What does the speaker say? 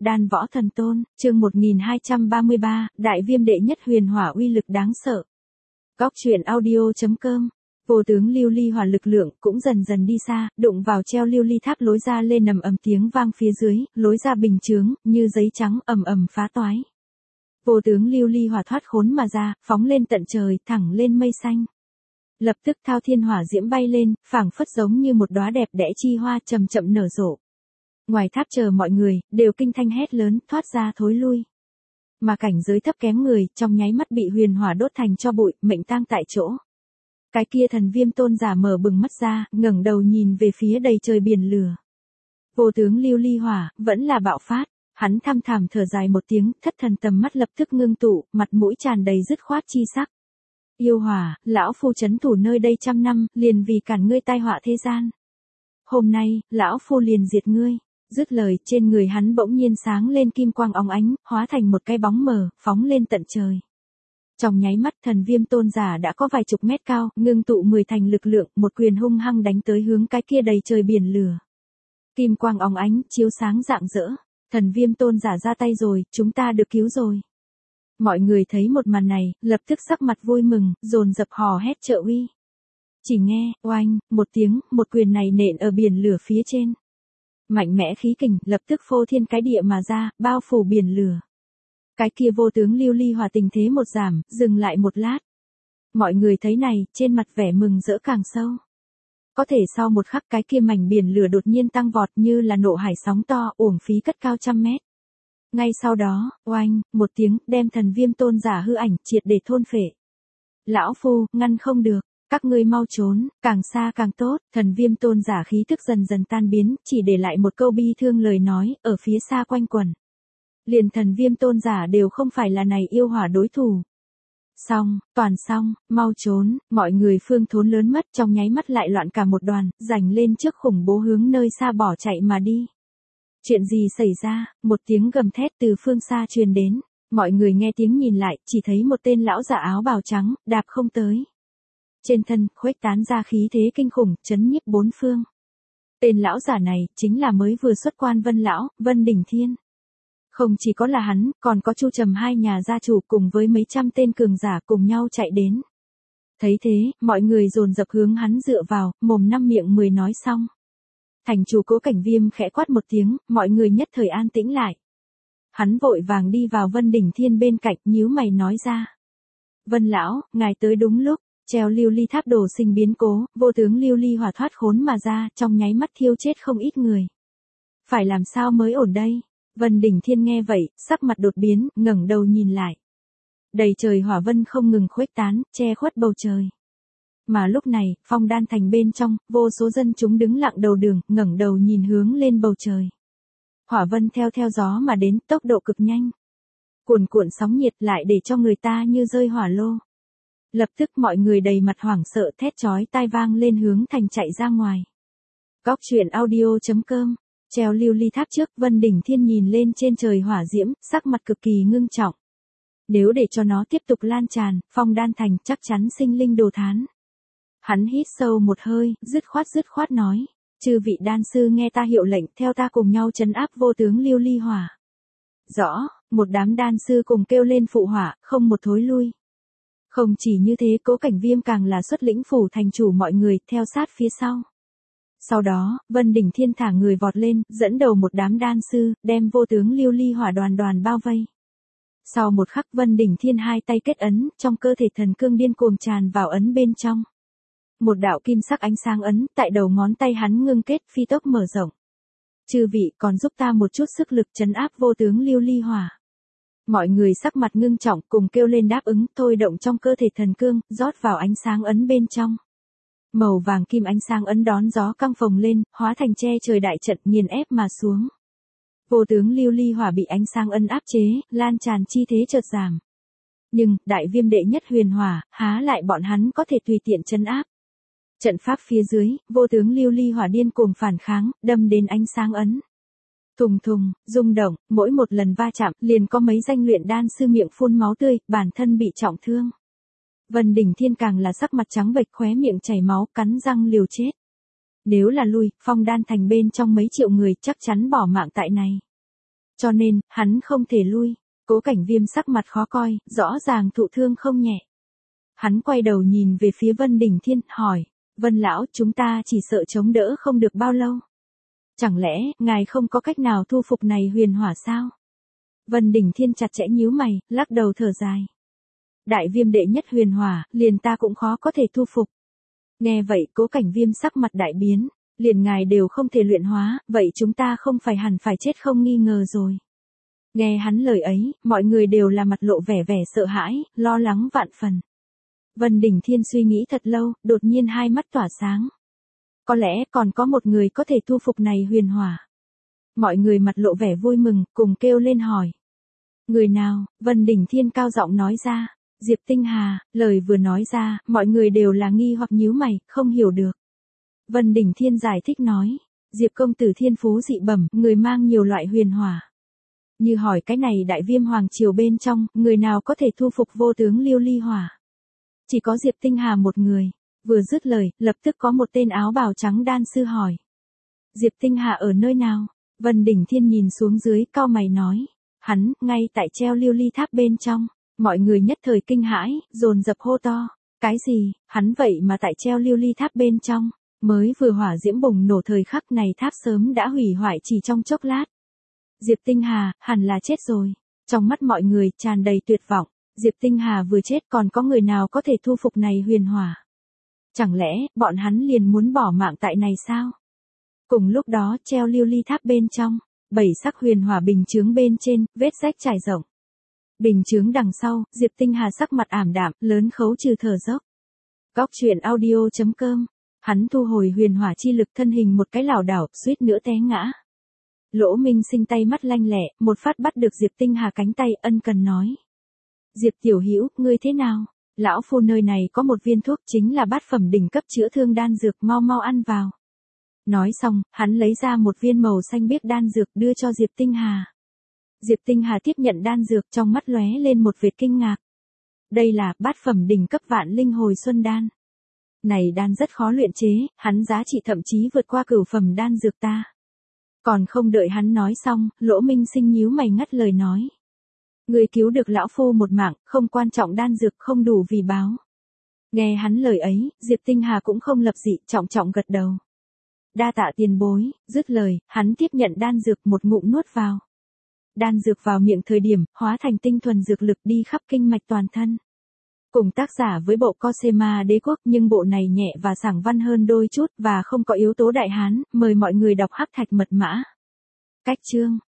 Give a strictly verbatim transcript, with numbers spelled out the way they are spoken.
Đan Võ Thần Tôn, chương một nghìn hai trăm ba mươi ba, Đại Viêm đệ nhất huyền hỏa uy lực đáng sợ. Góc truyện audio chấm com. Vô tướng lưu ly hỏa lực lượng cũng dần dần đi xa, đụng vào treo lưu ly tháp lối ra lên ầm ầm tiếng vang phía dưới, lối ra bình chướng, như giấy trắng ầm ầm phá toái. Vô tướng lưu ly hỏa thoát khốn mà ra, phóng lên tận trời, thẳng lên mây xanh. Lập tức thao thiên hỏa diễm bay lên, phảng phất giống như một đóa đẹp đẽ chi hoa chậm chậm nở rộ. Ngoài tháp chờ mọi người, đều kinh thanh hét lớn, thoát ra thối lui. Mà cảnh giới thấp kém người, trong nháy mắt bị huyền hỏa đốt thành cho bụi, mệnh tang tại chỗ. Cái kia thần viêm tôn giả mở bừng mắt ra, ngẩng đầu nhìn về phía đầy trời biển lửa. Vô tướng lưu ly hỏa, vẫn là bạo phát, hắn thăm thẳm thở dài một tiếng, thất thần tầm mắt lập tức ngưng tụ, mặt mũi tràn đầy dứt khoát chi sắc. Yêu hỏa, lão phu trấn thủ nơi đây trăm năm, liền vì cản ngươi tai họa thế gian. Hôm nay, lão phu liền diệt ngươi. Dứt lời, trên người hắn bỗng nhiên sáng lên kim quang óng ánh, hóa thành một cái bóng mờ, phóng lên tận trời. Trong nháy mắt thần viêm tôn giả đã có vài chục mét cao, ngưng tụ mười thành lực lượng, một quyền hung hăng đánh tới hướng cái kia đầy trời biển lửa. Kim quang óng ánh, chiếu sáng rạng rỡ. Thần viêm tôn giả ra tay rồi, chúng ta được cứu rồi. Mọi người thấy một màn này, lập tức sắc mặt vui mừng, dồn dập hò hét trợ uy. Chỉ nghe, oanh, một tiếng, một quyền này nện ở biển lửa phía trên. Mạnh mẽ khí kình, lập tức phô thiên cái địa mà ra, bao phủ biển lửa. Cái kia vô tướng lưu ly hỏa tình thế một giảm, dừng lại một lát. Mọi người thấy này, trên mặt vẻ mừng rỡ càng sâu. Có thể sau một khắc cái kia mảnh biển lửa đột nhiên tăng vọt như là nộ hải sóng to, uổng phí cất cao trăm mét. Ngay sau đó, oanh, một tiếng, đem thần viêm tôn giả hư ảnh, triệt để thôn phệ. Lão phu, ngăn không được. Các ngươi mau trốn, càng xa càng tốt, thần viêm tôn giả khí tức dần dần tan biến, chỉ để lại một câu bi thương lời nói, ở phía xa quanh quẩn. Liền thần viêm tôn giả đều không phải là này yêu hỏa đối thủ. Xong, toàn xong, mau trốn, mọi người phương thốn lớn mất trong nháy mắt lại loạn cả một đoàn, giành lên trước khủng bố hướng nơi xa bỏ chạy mà đi. Chuyện gì xảy ra, một tiếng gầm thét từ phương xa truyền đến, mọi người nghe tiếng nhìn lại, chỉ thấy một tên lão giả áo bào trắng, đạp không tới. Trên thân, khuếch tán ra khí thế kinh khủng, chấn nhiếp bốn phương. Tên lão giả này, chính là mới vừa xuất quan Vân Lão, Vân Đỉnh Thiên. Không chỉ có là hắn, còn có Chu Trầm hai nhà gia chủ cùng với mấy trăm tên cường giả cùng nhau chạy đến. Thấy thế, mọi người dồn dập hướng hắn dựa vào, mồm năm miệng mười nói xong. Thành chủ Cố Cảnh Viêm khẽ quát một tiếng, mọi người nhất thời an tĩnh lại. Hắn vội vàng đi vào Vân Đỉnh Thiên bên cạnh, nhíu mày nói ra. Vân Lão, ngài tới đúng lúc. Treo lưu ly tháp đổ sinh biến cố, vô tướng lưu ly hỏa thoát khốn mà ra, trong nháy mắt thiêu chết không ít người. Phải làm sao mới ổn đây? Vân Đỉnh Thiên nghe vậy, sắc mặt đột biến, ngẩng đầu nhìn lại. Đầy trời hỏa vân không ngừng khuếch tán, che khuất bầu trời. Mà lúc này, Phong Đan thành bên trong, vô số dân chúng đứng lặng đầu đường, ngẩng đầu nhìn hướng lên bầu trời. Hỏa vân theo theo gió mà đến, tốc độ cực nhanh. Cuồn cuộn sóng nhiệt lại để cho người ta như rơi hỏa lô. Lập tức mọi người đầy mặt hoảng sợ thét chói tai vang lên hướng thành chạy ra ngoài. Góc truyện audio chấm com. Treo lưu ly tháp trước, Vân Đỉnh Thiên nhìn lên trên trời hỏa diễm, sắc mặt cực kỳ ngưng trọng. Nếu để cho nó tiếp tục lan tràn, Phong Đan thành chắc chắn sinh linh đồ thán. Hắn hít sâu một hơi, dứt khoát dứt khoát nói, chư vị đan sư nghe ta hiệu lệnh, theo ta cùng nhau trấn áp vô tướng lưu ly hỏa. Rõ, một đám đan sư cùng kêu lên phụ hỏa, không một thối lui. Không chỉ như thế, Cố Cảnh Viêm càng là xuất lĩnh phủ thành chủ mọi người, theo sát phía sau. Sau đó, Vân Đỉnh Thiên thả người vọt lên, dẫn đầu một đám đan sư, đem vô tướng lưu ly hỏa đoàn đoàn bao vây. Sau một khắc Vân Đỉnh Thiên hai tay kết ấn, trong cơ thể thần cương điên cuồng tràn vào ấn bên trong. Một đạo kim sắc ánh sáng ấn, tại đầu ngón tay hắn ngưng kết, phi tốc mở rộng. Chư vị còn giúp ta một chút sức lực trấn áp vô tướng lưu ly hỏa. Mọi người sắc mặt ngưng trọng cùng kêu lên đáp ứng, thôi động trong cơ thể thần cương, rót vào ánh sáng ấn bên trong. Màu vàng kim ánh sáng ấn đón gió căng phồng lên, hóa thành che trời đại trận nghiền ép mà xuống. Vô tướng lưu ly hỏa bị ánh sáng ấn áp chế, lan tràn chi thế chợt giảm. Nhưng, đại viêm đệ nhất huyền hỏa, há lại bọn hắn có thể tùy tiện trấn áp. Trận pháp phía dưới, vô tướng lưu ly hỏa điên cuồng phản kháng, đâm đến ánh sáng ấn. Thùng thùng, rung động, mỗi một lần va chạm, liền có mấy danh luyện đan sư miệng phun máu tươi, bản thân bị trọng thương. Vân Đỉnh Thiên càng là sắc mặt trắng bệch, khóe miệng chảy máu, cắn răng liều chết. Nếu là lui, Phong Đan thành bên trong mấy triệu người chắc chắn bỏ mạng tại này. Cho nên, hắn không thể lui. Cố Cảnh Viêm sắc mặt khó coi, rõ ràng thụ thương không nhẹ. Hắn quay đầu nhìn về phía Vân Đình Thiên, hỏi, Vân lão, chúng ta chỉ sợ chống đỡ không được bao lâu. Chẳng lẽ, ngài không có cách nào thu phục này huyền hỏa sao? Vân Đình Thiên chặt chẽ nhíu mày, lắc đầu thở dài. Đại viêm đệ nhất huyền hỏa, liền ta cũng khó có thể thu phục. Nghe vậy, Cố Cảnh Viêm sắc mặt đại biến, liền ngài đều không thể luyện hóa, vậy chúng ta không phải hẳn phải chết không nghi ngờ rồi. Nghe hắn lời ấy, mọi người đều là mặt lộ vẻ vẻ sợ hãi, lo lắng vạn phần. Vân Đình Thiên suy nghĩ thật lâu, đột nhiên hai mắt tỏa sáng. Có lẽ còn có một người có thể thu phục này huyền hỏa. Mọi người mặt lộ vẻ vui mừng, cùng kêu lên hỏi. Người nào? Vân Đình Thiên cao giọng nói ra. Diệp Tinh Hà. Lời vừa nói ra, mọi người đều là nghi hoặc nhíu mày, không hiểu được. Vân Đình Thiên giải thích nói. Diệp công tử thiên phú dị bẩm, người mang nhiều loại huyền hỏa. Như hỏi cái này đại viêm hoàng triều bên trong, người nào có thể thu phục vô tướng Liêu Ly hỏa? Chỉ có Diệp Tinh Hà một người. Vừa dứt lời, lập tức có một tên áo bào trắng đan sư hỏi. Diệp Tinh Hà ở nơi nào? Vân Đình Thiên nhìn xuống dưới, cau mày nói. Hắn, ngay tại treo Liêu Ly tháp bên trong. Mọi người nhất thời kinh hãi, dồn dập hô to. Cái gì? Hắn vậy mà tại treo Liêu Ly tháp bên trong. Mới vừa hỏa diễm bùng nổ thời khắc này tháp sớm đã hủy hoại chỉ trong chốc lát. Diệp Tinh Hà, hẳn là chết rồi. Trong mắt mọi người tràn đầy tuyệt vọng. Diệp Tinh Hà vừa chết còn có người nào có thể thu phục này huyền hỏa? Chẳng lẽ, bọn hắn liền muốn bỏ mạng tại này sao? Cùng lúc đó, treo Liêu Ly tháp bên trong, bảy sắc huyền hỏa bình chướng bên trên, vết rách trải rộng. Bình chướng đằng sau, Diệp Tinh Hà sắc mặt ảm đạm, lớn khấu trừ thở dốc. Góc truyện audio chấm com. Hắn thu hồi huyền hỏa chi lực, thân hình một cái lảo đảo, suýt nữa té ngã. Lỗ Minh Sinh tay mắt lanh lẹ, một phát bắt được Diệp Tinh Hà cánh tay, ân cần nói. Diệp tiểu hữu, ngươi thế nào? Lão phu nơi này có một viên thuốc chính là bát phẩm đỉnh cấp chữa thương đan dược, mau mau ăn vào. Nói xong, hắn lấy ra một viên màu xanh biếc đan dược đưa cho Diệp Tinh Hà. Diệp Tinh Hà tiếp nhận đan dược, trong mắt lóe lên một vệt kinh ngạc. Đây là bát phẩm đỉnh cấp vạn linh hồi xuân đan. Này đan rất khó luyện chế, hắn giá trị thậm chí vượt qua cửu phẩm đan dược ta. Còn không đợi hắn nói xong, Lỗ Minh Sinh nhíu mày ngắt lời nói. Người cứu được lão phu một mạng, không quan trọng đan dược không đủ vì báo. Nghe hắn lời ấy, Diệp Tinh Hà cũng không lập dị, trọng trọng gật đầu. Đa tạ tiền bối, dứt lời, hắn tiếp nhận đan dược một ngụm nuốt vào. Đan dược vào miệng thời điểm, hóa thành tinh thuần dược lực đi khắp kinh mạch toàn thân. Cùng tác giả với bộ Cosema Đế Quốc, nhưng bộ này nhẹ và sảng văn hơn đôi chút và không có yếu tố đại hán, mời mọi người đọc Hắc Thạch Mật Mã. Cách chương